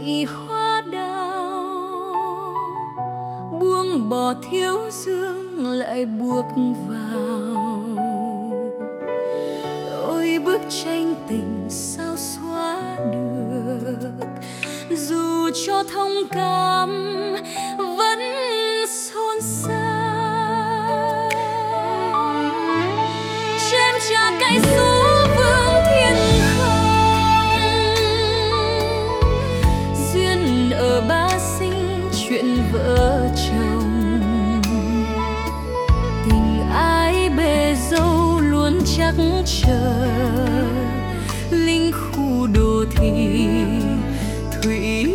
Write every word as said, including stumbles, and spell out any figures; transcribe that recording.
nhụy hoa đào, buông bỏ thiếu dương lại buộc vào. Đôi bức tranh tình sao xóa được, dù cho thông cảm vẫn xôn xao. Chém trả cây số vương thiên không, duyên ở ba sinh chuyện vợ chồng. Tình ai bề dâu luôn chắc chờ, linh khu đô thị thủy